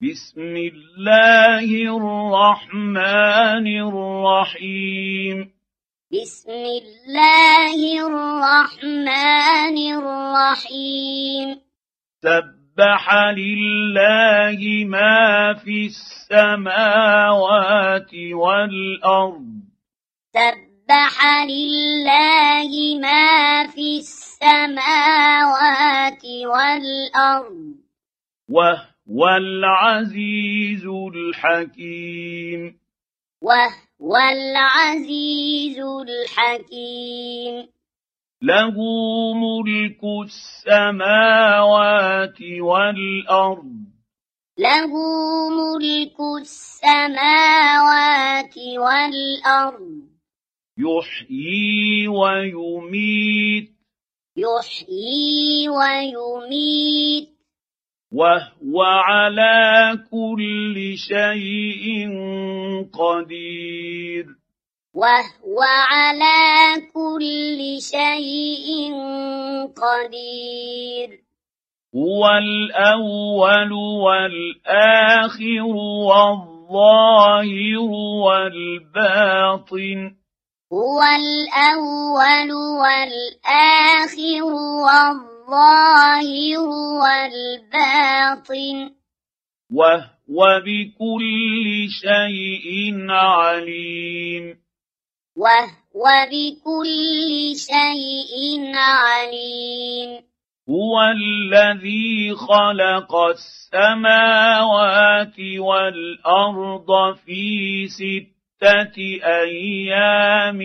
بسم الله الرحمن الرحيم بسم الله الرحمن الرحيم سبح لله ما في السماوات والأرض سبح لله ما في السماوات والأرض وهو العزيز الحكيم وهو العزيز الحكيم له ملك السماوات والأرض له ملك السماوات والأرض يحيي ويميت يحيي ويميت وهو على كل شيء قدير وهو على كل شيء قدير هو الأول والآخر والظاهر والباطن هو الأول والآخر والظاهر والباطن وهو بكل شيء عليم وهو بكل شيء عليم هو الذي خلق السماوات والأرض في 6 أيام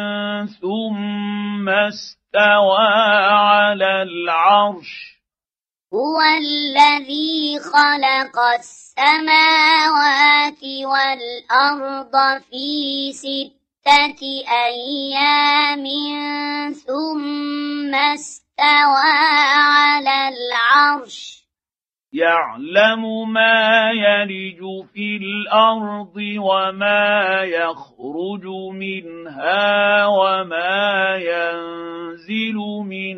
ثم استوى على العرش هو الذي خلق السماوات والأرض في 6 أيام ثم استوى على العرش يعلم ما يلج في الأرض وما يخرج منها وما ينزل من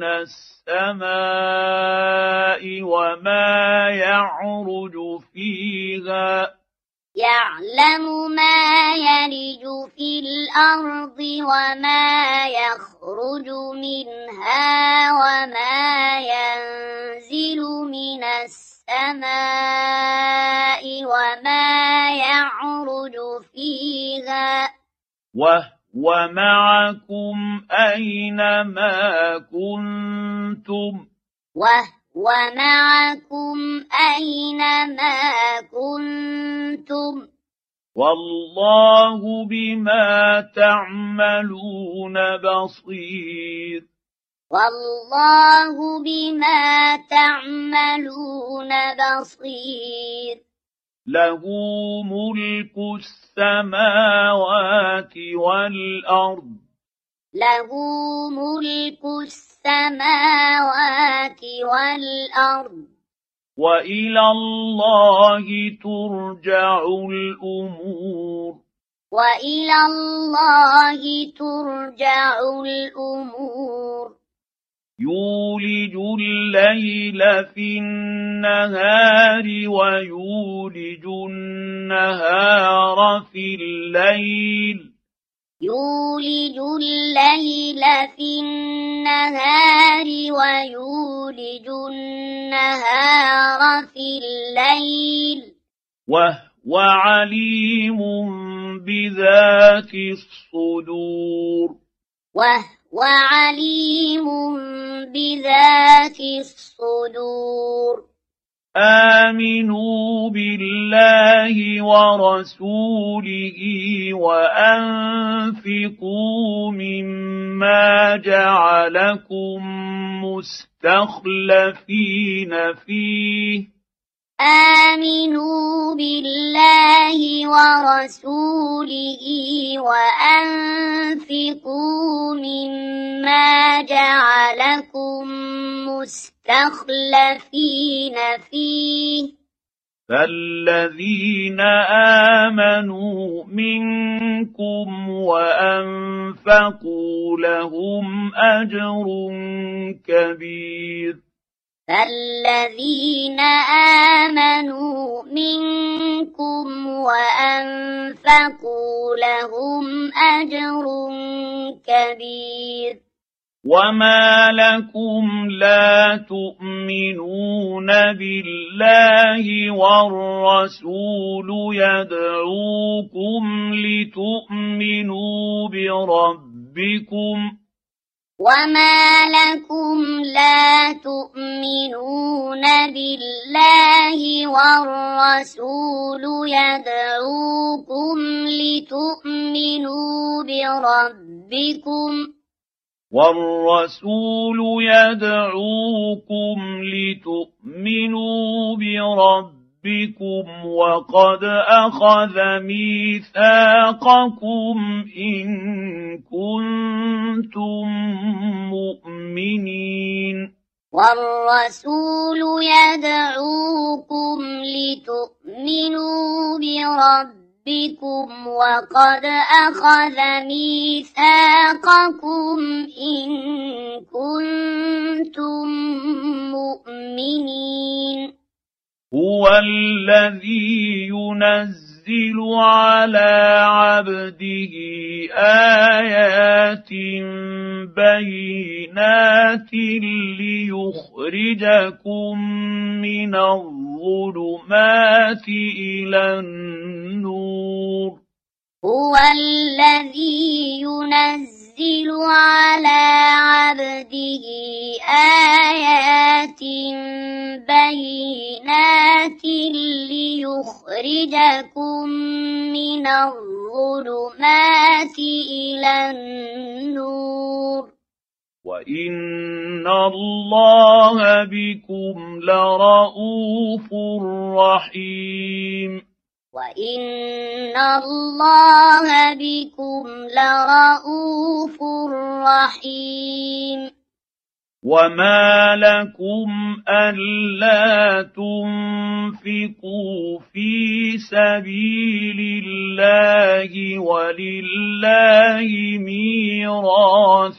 السماء وما يعرج فيها يعلم ما يلج في الأرض وما يخرج منها وما ينزل من السماء وما يعرج فيها وهو معكم أينما كنتم وهو معكم أينما كنتم والله بما تعملون بصير والله بما تعملون بصير له ملك السماوات والأرض له ملك السماوات والأرض وإلى الله ترجع الأمور وإلى الله ترجع الأمور يولج الليل في النهار ويولج النهار في الليل يولج الليل في النهار ويولج النهار في الليل وهو عليم بذات الصدور وهو عليم بذات الصدور آمنوا بالله ورسوله وأنفقوا مما جعلكم مستخلفين فيه آمنوا بالله ورسوله وأنفقوا مما جعلكم مستخلفين فيه فالذين آمنوا منكم وأنفقوا لهم أجر كبير فالذين آمنوا منكم أنفقوا لهم أجر كبير وما لكم لا تؤمنون بالله والرسول يدعوكم لتؤمنوا بربكم وما لكم لا تؤمنون بالله والرسول يدعوكم لتؤمنوا بربكم والرسول يدعوكم لتؤمنوا بربكم وقد أخذ ميثاقكم إن كنتم مؤمنين والرسول يدعوكم لتؤمنوا بربكم وقد أخذ ميثاقكم إن كنتم مؤمنين هو الذي ينزل على عبده آيات بينات ليخرجكم من الظلمات إلى النور هو الذي ينزل على عبده آيات بينات ليخرجكم من الظلمات إلى النور وإن الله بكم لرءوف رحيم وإن الله بكم لرءوف رحيم وما لكم ألا تنفقوا في سبيل الله ولله ميراث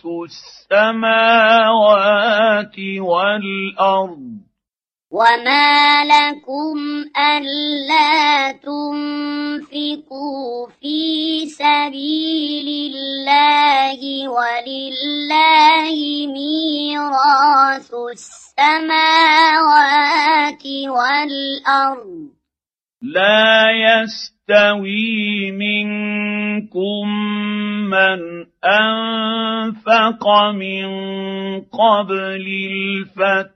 السماوات والأرض وما لكم ألا تنفقوا في سبيل الله ولله ميراث السماوات والأرض لا يستوي منكم من أنفق من قبل الفتح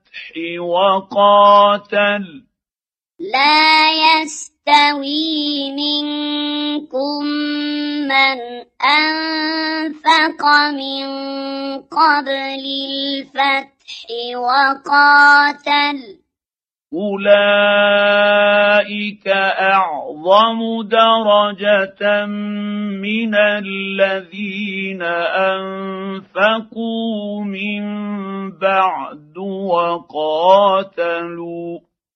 وقاتل لا يستوي منكم من أنفق من قبل الفتح وقاتل أولئك أعظم درجة من الذين أنفقوا من بعد وقاتلوا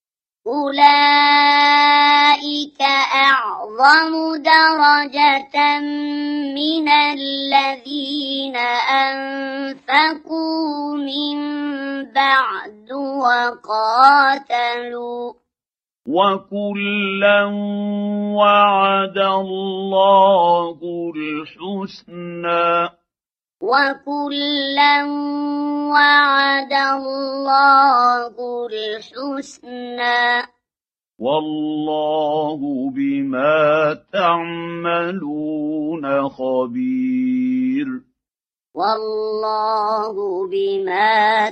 أولئك أعظم درجة من الذين أنفقوا من بعد وقاتلوا وكلا وعد الله الحسنى وكلا وعد الله الحسنى والله بما تعملون خبير والله بما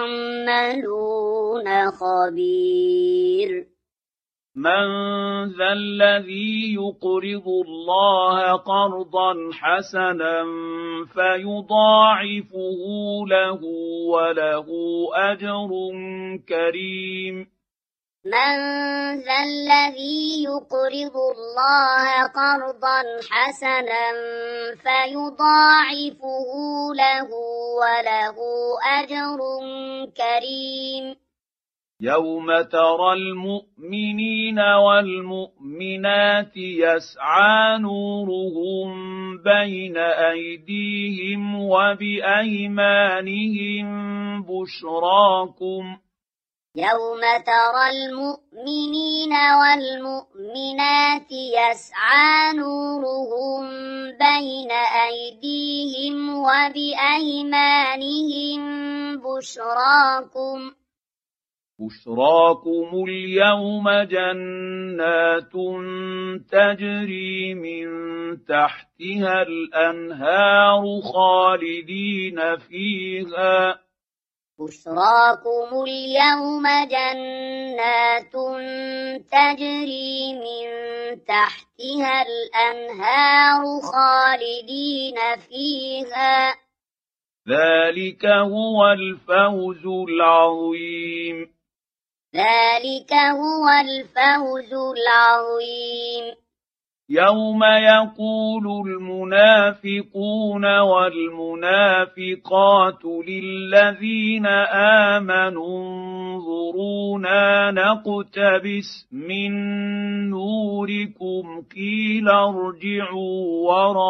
تعملون خبير من ذا الذي يقرض الله قرضا حسنا فيضاعفه له وله أجر كريم من ذا الذي يقرض الله قرضا حسنا فيضاعفه له وله أجر كريم يوم ترى المؤمنين والمؤمنات يسعى نورهم بين أيديهم وبأيمانهم بشراكم يوم ترى المؤمنين والمؤمنات يسعى نورهم بين أيديهم وبأيمانهم بشراكم اليوم جنات تجري من تحتها الأنهار خالدين فيها بشراكم اليوم جنات تجري من تحتها الأنهار خالدين فيها ذلك هو الفوز العظيم ذلك هو الفوز العظيم يوم يقول المنافقون والمنافقات للذين آمنوا انظرونا نقتبس من نوركم قيل ارجعوا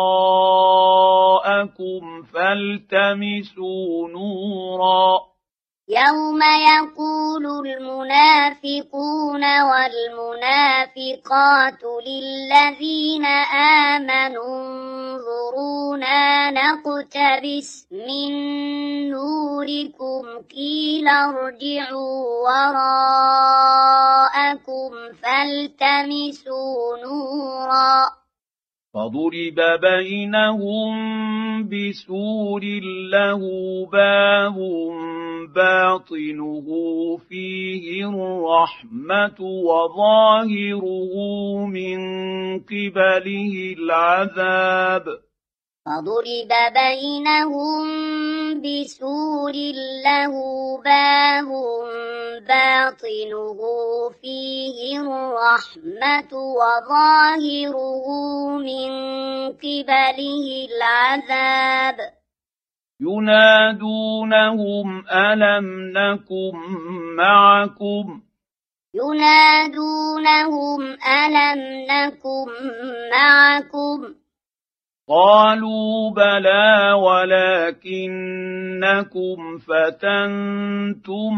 وراءكم فالتمسوا نورا يوم يقول المنافقون والمنافقات للذين آمنوا انظرونا نقتبس من نوركم قيل ارجعوا وراءكم فالتمسوا نورا فضرب بينهم بسور له باب باطنه فيه الرحمة وظاهره من قبله العذاب فضرب بينهم بسور له باب باطنه فيه الرحمة وظاهره من قبله العذاب ينادونهم ألم نكن معكم قالوا بلى ولكنكم فتنتم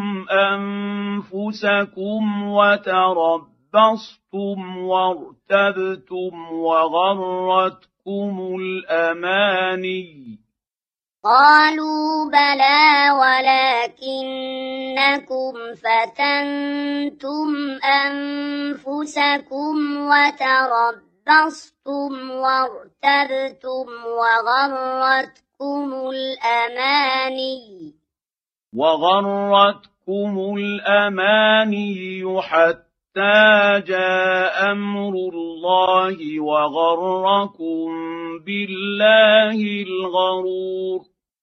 أنفسكم وتربصتم وارتبتم وغرتكم الأماني قالوا بلى ولكنكم فتنتم أنفسكم وتربصتم وارتبتم وغرتكم الأماني حتى جاء أمر الله وغركم بالله الغرور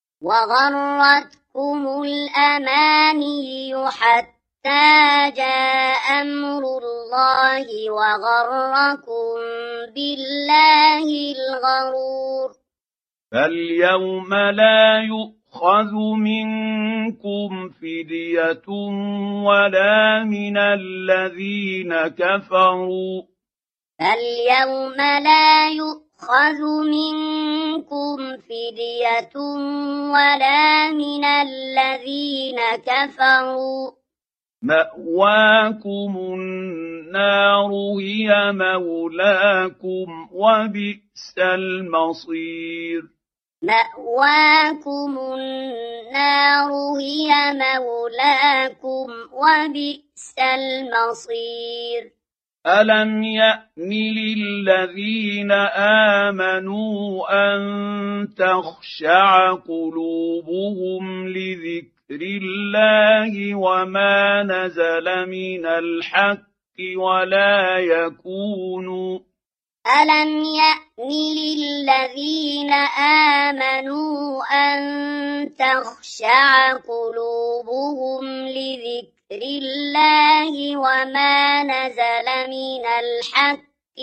وغرتكم الأماني حتى جاء أمر الله وغركم بالله الغرور فاليوم لا يؤخذ منكم فدية ولا من الذين كفروا فاليوم لا يؤخذ منكم فدية ولا من الذين كفروا مأواكم النار هي مولاكم وبئس المصير مأواكم النار هي مولاكم وبئس المصير ألم يأن للذين آمنوا أن تخشع قلوبهم لذكر الله وما نزل من الحق ولا يكونوا ألم يأن للذين آمنوا أن تخشع قلوبهم لذكر الله وما نزل من الحق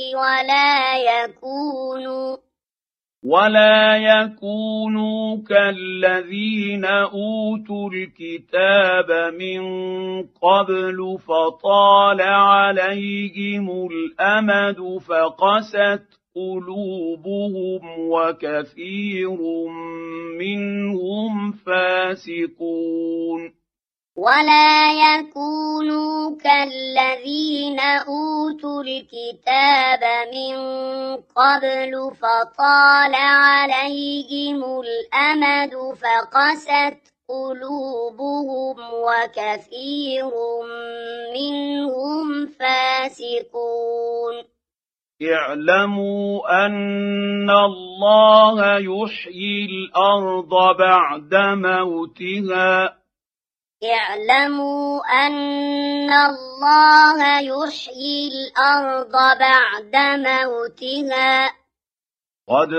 ولا يكونوا كالذين أوتوا الكتاب من قبل فطال عليهم الأمد فقست قلوبهم وكثير منهم فاسقون ولا يكونوا كالذين أوتوا الكتاب من قبل فطال عليهم الأمد فقست قلوبهم وكثير منهم فاسقون اعلموا أن الله يحيي الأرض بعد موتها اعلموا أن الله يحيي الأرض بعد موتها قد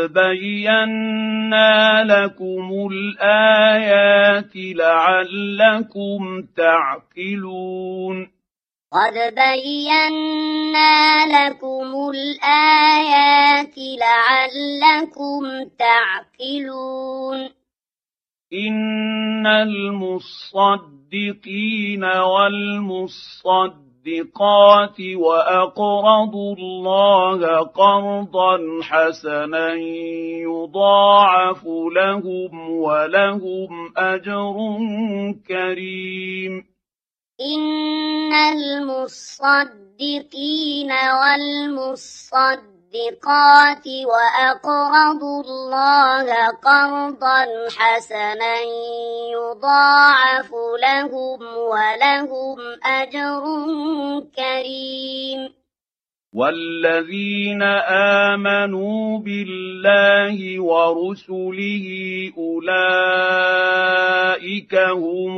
بينا لكم الآيات لعلكم تعقلون قد بينا لكم الآيات لعلكم تعقلون إن المصدقين والمصدقات وأقرضوا الله قرضا حسنا يضاعف لهم ولهم أجر كريم إن المصدقين والمصدقات وأقرضوا الله قرضا حسنا يضاعف لهم ولهم أجر كريم والذين آمنوا بالله ورسله أولئك هم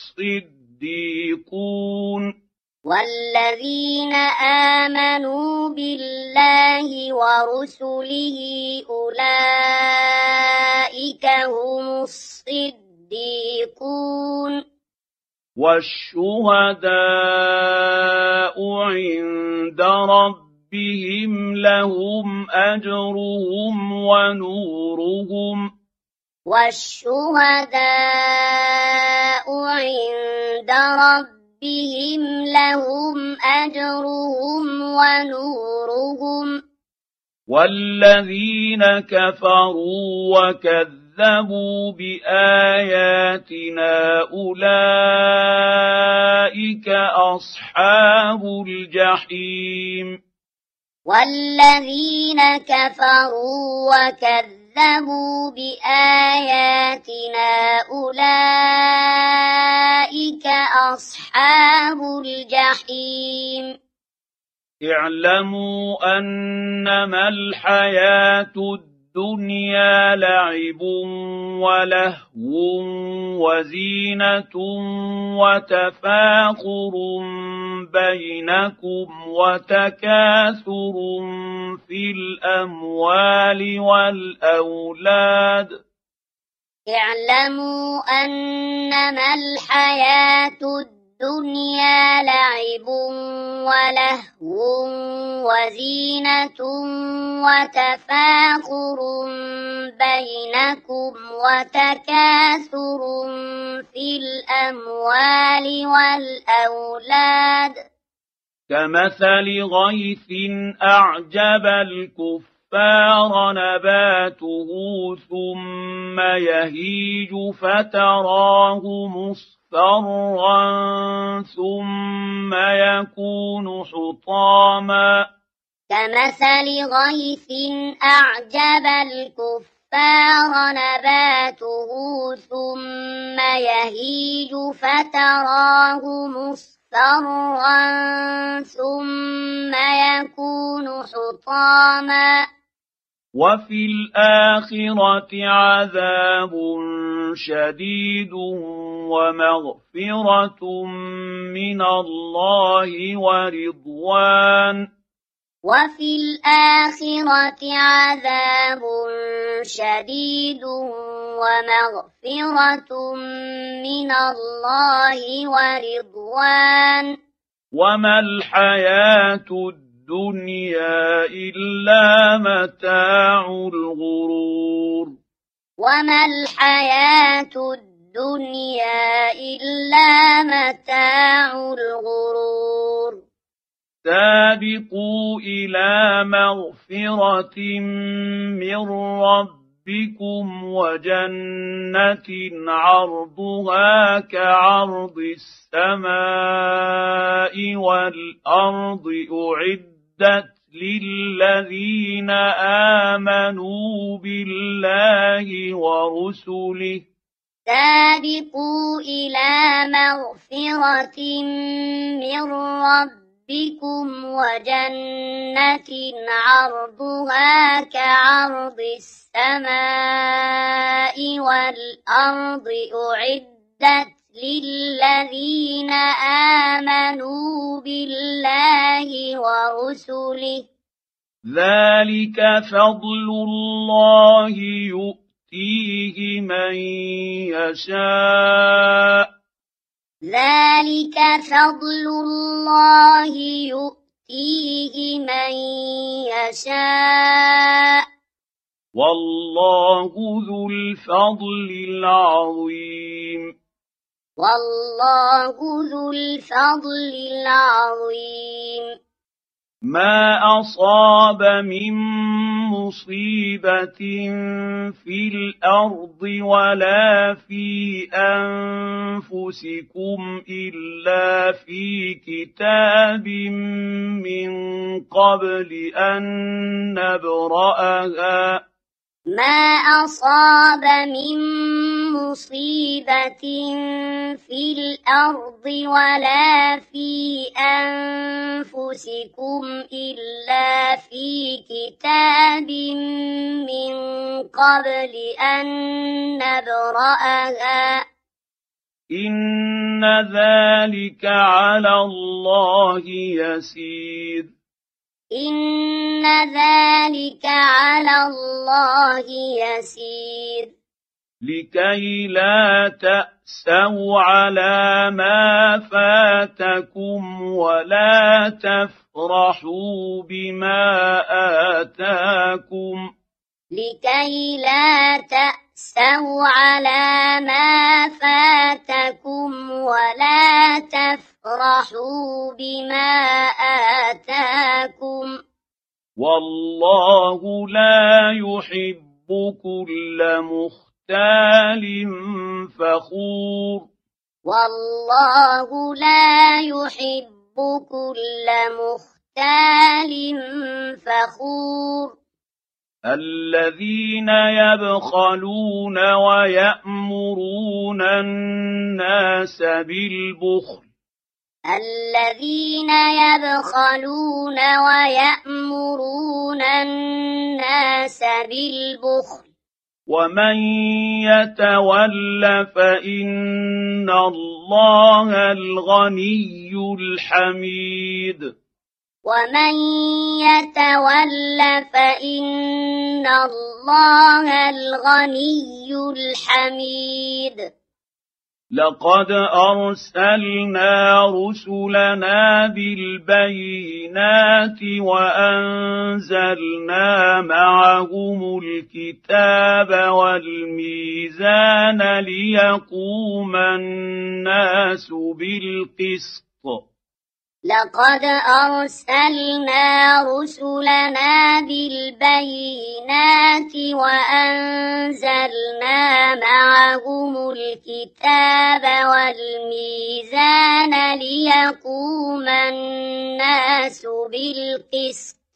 الصديقون والذين آمنوا بالله ورسله أولئك هم الصديقون والشهداء عند ربهم لهم أجرهم ونورهم والشهداء عند ربهم لهم أجرهم ونورهم والذين كفروا وكذبوا بآياتنا أولئك أصحاب الجحيم والذين كفروا وكذبوا بآياتنا أولئك أصحاب الجحيم اعلموا أنما الحياة الدنيا لعب ولهو وزينة وتفاخر بينكم وتكاثر في الأموال والأولاد اعلموا أنما الحياة الدنيا لعب ولهو وزينة وتفاخر بينكم وتكاثر في الأموال والأولاد كمثل غيث أعجب الكفار نباته ثم يهيج فتراه مصفرا ثم يكون حطاما كمثل غيث أعجب الكفار نباته ثم يهيج فتراه مصفرا ثم يكون حطاما وفي الآخرة عذاب شديد ومغفرة من الله ورضوان وفي الآخرة عذاب شديد ومغفرة من الله ورضوان وما الحياة الدنيا إلا متاع الغرور وما الحياة الدنيا إلا متاع الغرور سابقوا إلى مغفرة من ربكم ربكم وجنة عرضها كعرض السماء والأرض أعدت للذين آمنوا بالله ورسله سابقوا إلى مغفرة من ربكم وجنة عرضها كعرض السماء والأرض أعدت للذين آمنوا بالله ورسله ذلك فضل الله يؤتيه من يشاء ذلك فضل الله يؤتيه من يشاء والله ذو الفضل العظيم والله ذو الفضل العظيم ما أصاب من مصيبة في الأرض ولا في أنفسكم إلا في كتاب من قبل أن نبرأها ما أصاب من مصيبة في الأرض ولا في أنفسكم إلا في كتاب من قبل أن نبرأها إن ذلك على الله يسير إن ذلك على الله يسير لكي لا تأسوا على ما فاتكم ولا تفرحوا بما آتاكم لكي لا تأسوا على ما فاتكم ولا تفرحوا بما آتاكم والله لا يحب كل مختال فخور والله لا يحب كل مختال فخور الذين يبخلون ويأمرون الناس بالبخل الذين يبخلون ويأمرون الناس بالبخل ومن يتول فإن الله الغني الحميد ومن يتول فإن الله الغني الحميد لقد أرسلنا رسلنا بالبينات وأنزلنا معهم الكتاب والميزان ليقوم الناس بالقسط لقد أرسلنا رسلنا بالبينات وأنزلنا معهم الكتاب والميزان ليقوم الناس بالقسط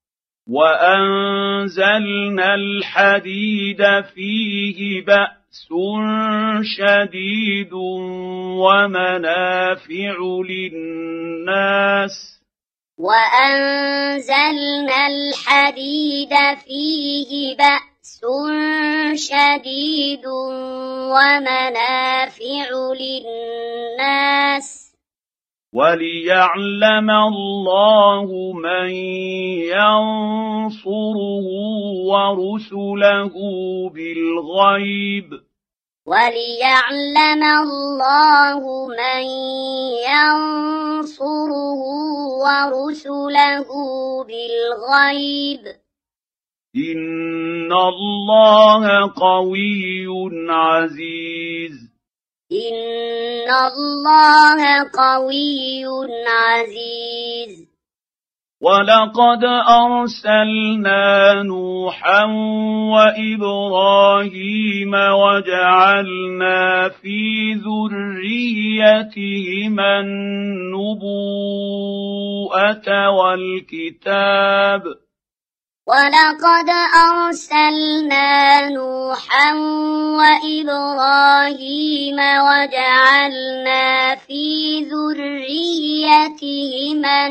وأنزلنا الحديد فيه بأس شديد ومنافع للناس وأنزلنا الحديد فيه بأس شديد ومنافع للناس وليعلم الله من ينصره ورسله بالغيب وليعلم الله من ينصره ورسله بالغيب إن الله قوي عزيز إن الله قوي عزيز ولقد أرسلنا نوحا وإبراهيم وجعلنا في ذريتهما النبوءة والكتاب ولقد أرسلنا نوحا وإبراهيم وجعلنا في ذريتهما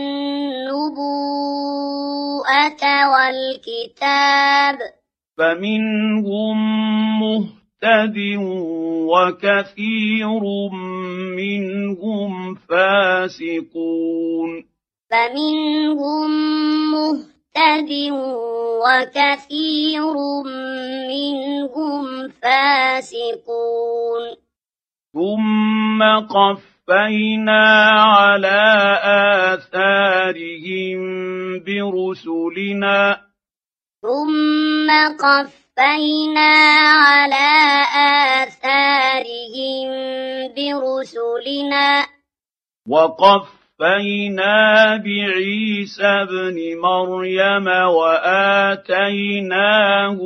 النبوءة والكتاب فمنهم مهتد وكثير منهم فاسقون فمنهم مهتد وكثير منهم فاسقون ثم قفينا على آثارهم برسلنا وقفينا بعيسى ابن مريم وآتيناه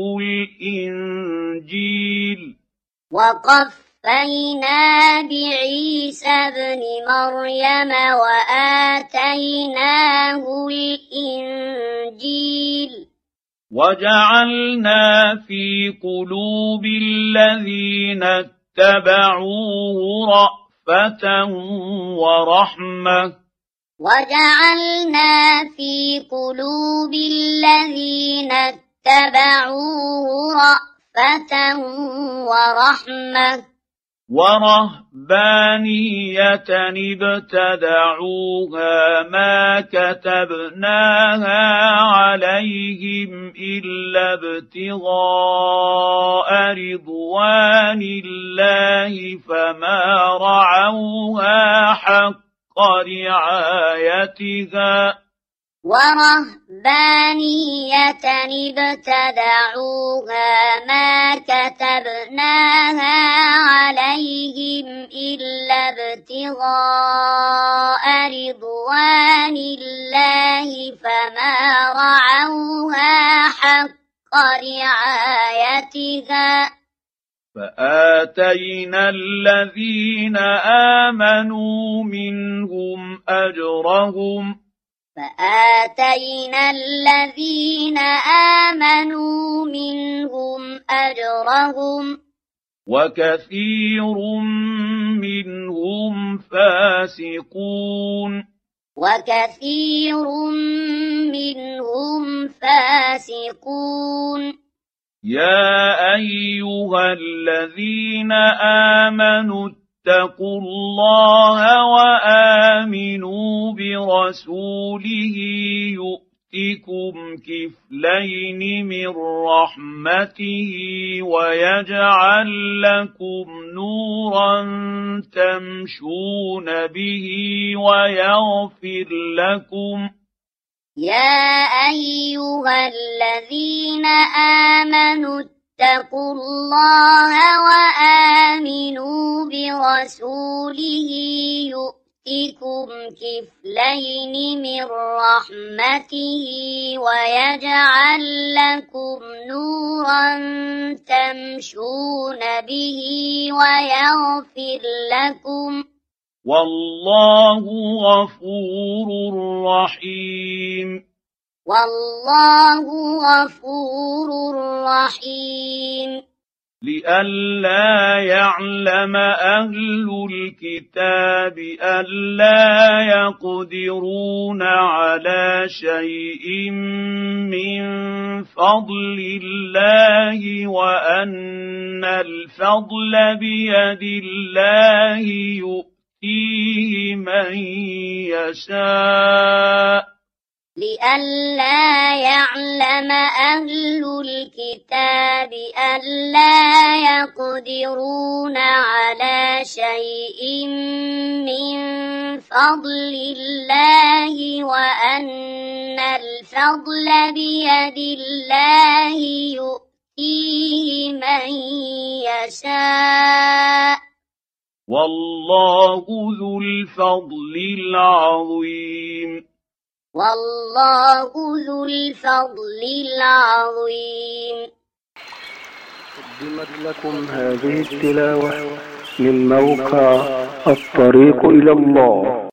الإنجيل وجعلنا في قلوب الذين اتبعوه رأفة ورحمة ورهبانية ابتدعوها ما كتبناها عليهم إلا ابتغاء رضوان الله فما رعوها حق رعايتها ورهبانية ابتدعوها ما كتبناها عليهم إلا ابتغاء رضوان الله فما رعوها حق رعايتها فآتينا الذين آمنوا منهم أجرهم وكثير منهم فاسقون يا أيها الذين آمنوا اتقوا الله وآمنوا برسوله يؤتكم كفلين من رحمته ويجعل لكم نورا تمشون به ويغفر لكم يا أيها الذين آمنوا اتقوا الله وآمنوا برسوله يؤتكم كفلين من رحمته ويجعل لكم نورا تمشون به ويغفر لكم والله غفور رحيم لئلا يعلم أهل الكتاب ألا يقدرون على شيء من فضل الله وأن الفضل بيد الله يؤتيه من يشاء لئلا يعلم أهل الكتاب ألا يقدرون على شيء من فضل الله وأن الفضل بيد الله يؤتيه من يشاء والله ذو الفضل العظيم والله ذو الفضل العظيم. قدمت لكم هذه التلاوة من موقع الطريق إلى الله.